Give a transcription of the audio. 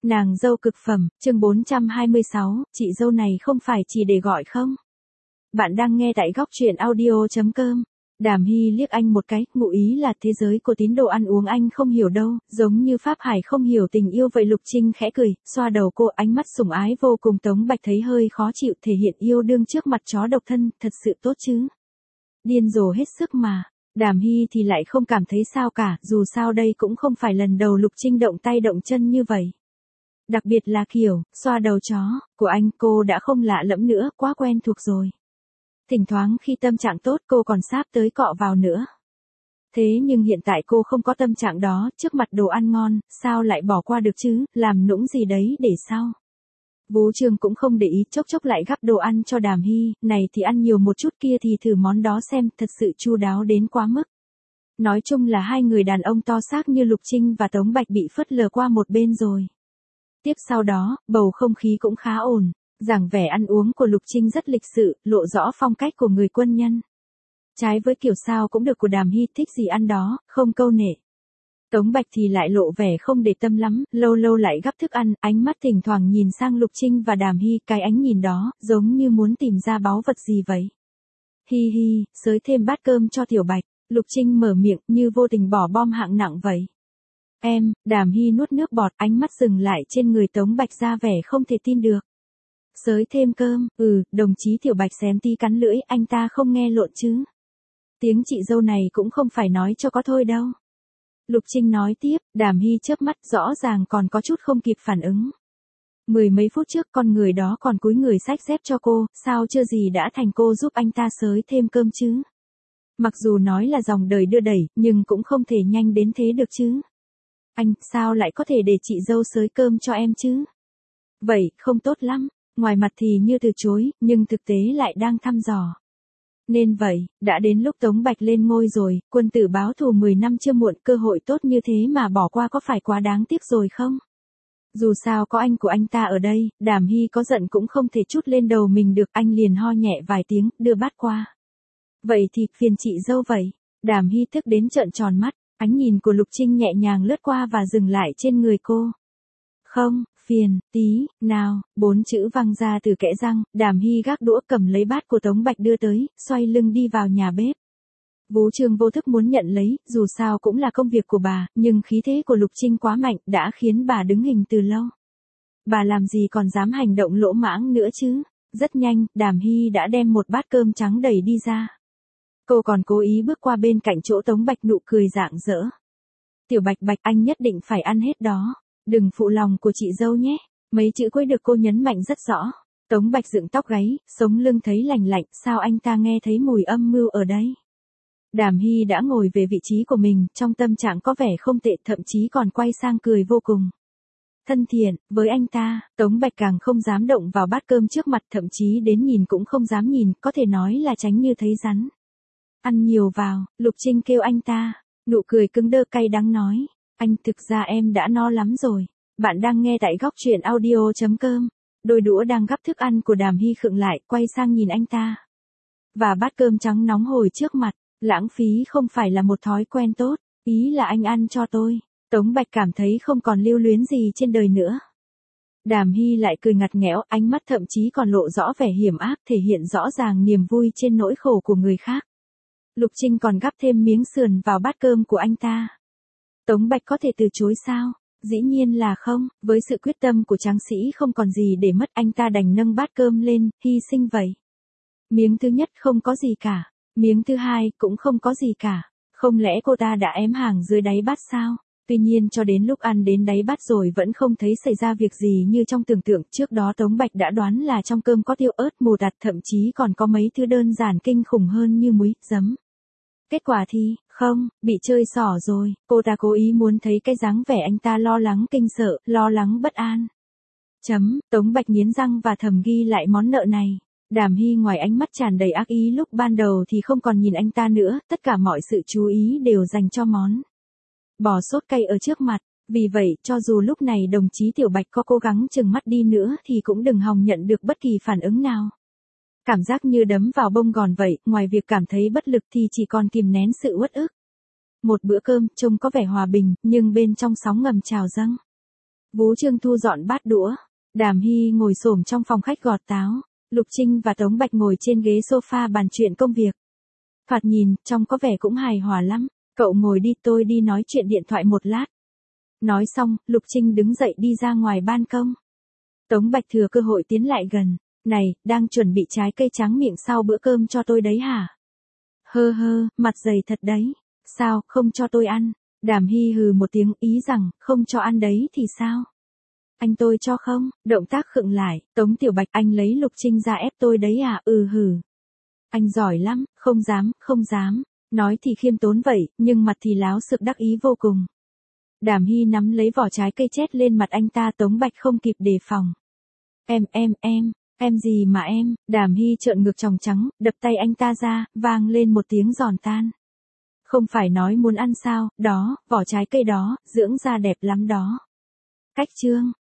Nàng dâu cực phẩm, chương 426, chị dâu này không phải chỉ để gọi không? Bạn đang nghe tại góc truyện audio.com. Đàm Hy liếc anh một cái, ngụ ý là thế giới của tín đồ ăn uống anh không hiểu đâu, giống như Pháp Hải không hiểu tình yêu vậy. Lục Trinh khẽ cười, xoa đầu cô, ánh mắt sủng ái vô cùng. Tống Bạch thấy hơi khó chịu, thể hiện yêu đương trước mặt chó độc thân, thật sự tốt chứ. Điên rồ hết sức mà. Đàm Hy thì lại không cảm thấy sao cả, dù sao đây cũng không phải lần đầu Lục Trinh động tay động chân như vậy. Đặc biệt là kiểu, xoa đầu chó, của anh cô đã không lạ lẫm nữa, quá quen thuộc rồi. Thỉnh thoảng khi tâm trạng tốt cô còn sáp tới cọ vào nữa. Thế nhưng hiện tại cô không có tâm trạng đó, trước mặt đồ ăn ngon, sao lại bỏ qua được chứ, làm nũng gì đấy để sao. Vú Trương cũng không để ý, chốc chốc lại gắp đồ ăn cho Đàm Hy, này thì ăn nhiều một chút, kia thì thử món đó xem, thật sự chu đáo đến quá mức. Nói chung là hai người đàn ông to xác như Lục Trinh và Tống Bạch bị phớt lờ qua một bên rồi. Tiếp sau đó, bầu không khí cũng khá ổn, dáng vẻ ăn uống của Lục Trinh rất lịch sự, lộ rõ phong cách của người quân nhân. Trái với kiểu sao cũng được của Đàm Hy, thích gì ăn đó, không câu nệ. Tống Bạch thì lại lộ vẻ không để tâm lắm, lâu lâu lại gắp thức ăn, ánh mắt thỉnh thoảng nhìn sang Lục Trinh và Đàm Hy, cái ánh nhìn đó, giống như muốn tìm ra báu vật gì vậy. Hi hi, xới thêm bát cơm cho Tiểu Bạch, Lục Trinh mở miệng như vô tình bỏ bom hạng nặng vậy. Em, Đàm Hy nuốt nước bọt, ánh mắt dừng lại trên người Tống Bạch ra vẻ không thể tin được. Xới thêm cơm, đồng chí Tiểu Bạch xém tí cắn lưỡi, anh ta không nghe lộn chứ. Tiếng chị dâu này cũng không phải nói cho có thôi đâu. Lục Trinh nói tiếp, Đàm Hy chớp mắt, rõ ràng còn có chút không kịp phản ứng. Mười mấy phút trước con người đó còn cúi người xách dép cho cô, sao chưa gì đã thành cô giúp anh ta xới thêm cơm chứ. Mặc dù nói là dòng đời đưa đẩy, nhưng cũng không thể nhanh đến thế được chứ. Anh, sao lại có thể để chị dâu xới cơm cho em chứ? Vậy, không tốt lắm, ngoài mặt thì như từ chối, nhưng thực tế lại đang thăm dò. Nên vậy, đã đến lúc Tống Bạch lên ngôi rồi, quân tử báo thù 10 năm chưa muộn, cơ hội tốt như thế mà bỏ qua có phải quá đáng tiếc rồi không? Dù sao có anh của anh ta ở đây, Đàm Hy có giận cũng không thể trút lên đầu mình được, anh liền ho nhẹ vài tiếng, đưa bát qua. Vậy thì, phiền chị dâu vậy. Đàm Hy tức đến trợn tròn mắt, ánh nhìn của Lục Trinh nhẹ nhàng lướt qua và dừng lại trên người cô. Không, phiền, tí, nào, 4 chữ văng ra từ kẽ răng, Đàm Hy gác đũa cầm lấy bát của Tống Bạch đưa tới, xoay lưng đi vào nhà bếp. Vú Trương vô thức muốn nhận lấy, dù sao cũng là công việc của bà, nhưng khí thế của Lục Trinh quá mạnh, đã khiến bà đứng hình từ lâu. Bà làm gì còn dám hành động lỗ mãng nữa chứ. Rất nhanh, Đàm Hy đã đem một bát cơm trắng đầy đi ra. Cô còn cố ý bước qua bên cạnh chỗ Tống Bạch, nụ cười rạng rỡ. Tiểu Bạch Bạch, anh nhất định phải ăn hết đó. Đừng phụ lòng của chị dâu nhé. Mấy chữ cuối được cô nhấn mạnh rất rõ. Tống Bạch dựng tóc gáy, sống lưng thấy lành lạnh, sao anh ta nghe thấy mùi âm mưu ở đây. Đàm Hy đã ngồi về vị trí của mình, trong tâm trạng có vẻ không tệ, thậm chí còn quay sang cười vô cùng thân thiện với anh ta. Tống Bạch càng không dám động vào bát cơm trước mặt, thậm chí đến nhìn cũng không dám nhìn, có thể nói là tránh như thấy rắn. Ăn nhiều vào, Lục Trinh kêu anh ta, nụ cười cứng đơ cay đắng nói, anh, thực ra em đã no lắm rồi. Bạn đang nghe tại góc truyện audio.com. Đôi đũa đang gắp thức ăn của Đàm Hy khựng lại, quay sang nhìn anh ta. Và bát cơm trắng nóng hổi trước mặt, lãng phí không phải là một thói quen tốt, ý là anh ăn cho tôi. Tống Bạch cảm thấy không còn lưu luyến gì trên đời nữa. Đàm Hy lại cười ngặt nghẽo, ánh mắt thậm chí còn lộ rõ vẻ hiểm ác, thể hiện rõ ràng niềm vui trên nỗi khổ của người khác. Lục Trinh còn gắp thêm miếng sườn vào bát cơm của anh ta. Tống Bạch có thể từ chối sao? Dĩ nhiên là không, với sự quyết tâm của tráng sĩ không còn gì để mất, anh ta đành nâng bát cơm lên, hy sinh vậy. Miếng thứ nhất không có gì cả, miếng thứ hai cũng không có gì cả, không lẽ cô ta đã ém hàng dưới đáy bát sao? Tuy nhiên cho đến lúc ăn đến đáy bát rồi vẫn không thấy xảy ra việc gì như trong tưởng tượng, trước đó Tống Bạch đã đoán là trong cơm có tiêu ớt mù tạt, thậm chí còn có mấy thứ đơn giản kinh khủng hơn như muối, giấm. Kết quả thì, không, bị chơi xỏ rồi, cô ta cố ý muốn thấy cái dáng vẻ anh ta lo lắng kinh sợ, lo lắng bất an. Tống Bạch nghiến răng và thầm ghi lại món nợ này. Đàm Hy ngoài ánh mắt tràn đầy ác ý lúc ban đầu thì không còn nhìn anh ta nữa, tất cả mọi sự chú ý đều dành cho món bò sốt cay ở trước mặt. Vì vậy, cho dù lúc này đồng chí Tiểu Bạch có cố gắng trừng mắt đi nữa thì cũng đừng hòng nhận được bất kỳ phản ứng nào. Cảm giác như đấm vào bông gòn vậy, ngoài việc cảm thấy bất lực thì chỉ còn kìm nén sự uất ức. Một bữa cơm trông có vẻ hòa bình, nhưng bên trong sóng ngầm trào dâng. Vú Trương thu dọn bát đũa. Đàm Hy ngồi xổm trong phòng khách gọt táo. Lục Trinh và Tống Bạch ngồi trên ghế sofa bàn chuyện công việc. Thoạt nhìn, trông có vẻ cũng hài hòa lắm. Cậu ngồi đi, tôi đi nói chuyện điện thoại một lát. Nói xong, Lục Trinh đứng dậy đi ra ngoài ban công. Tống Bạch thừa cơ hội tiến lại gần. Này, đang chuẩn bị trái cây tráng miệng sau bữa cơm cho tôi đấy hả? Hơ hơ, mặt dày thật đấy. Sao, không cho tôi ăn? Đàm Hy hừ một tiếng ý rằng, không cho ăn đấy thì sao? Anh tôi cho không? Động tác khựng lại, Tống Tiểu Bạch anh lấy Lục Trinh ra ép tôi đấy à? Hử. Anh giỏi lắm, không dám, không dám. Nói thì khiêm tốn vậy, nhưng mặt thì láo xược đắc ý vô cùng. Đàm Hy nắm lấy vỏ trái cây chét lên mặt anh ta. Tống Bạch không kịp đề phòng. Em gì mà em? Đàm Hy trợn ngược tròng trắng, đập tay anh ta ra, vang lên một tiếng giòn tan. Không phải nói muốn ăn sao, đó, vỏ trái cây đó, dưỡng da đẹp lắm đó. Cách chương.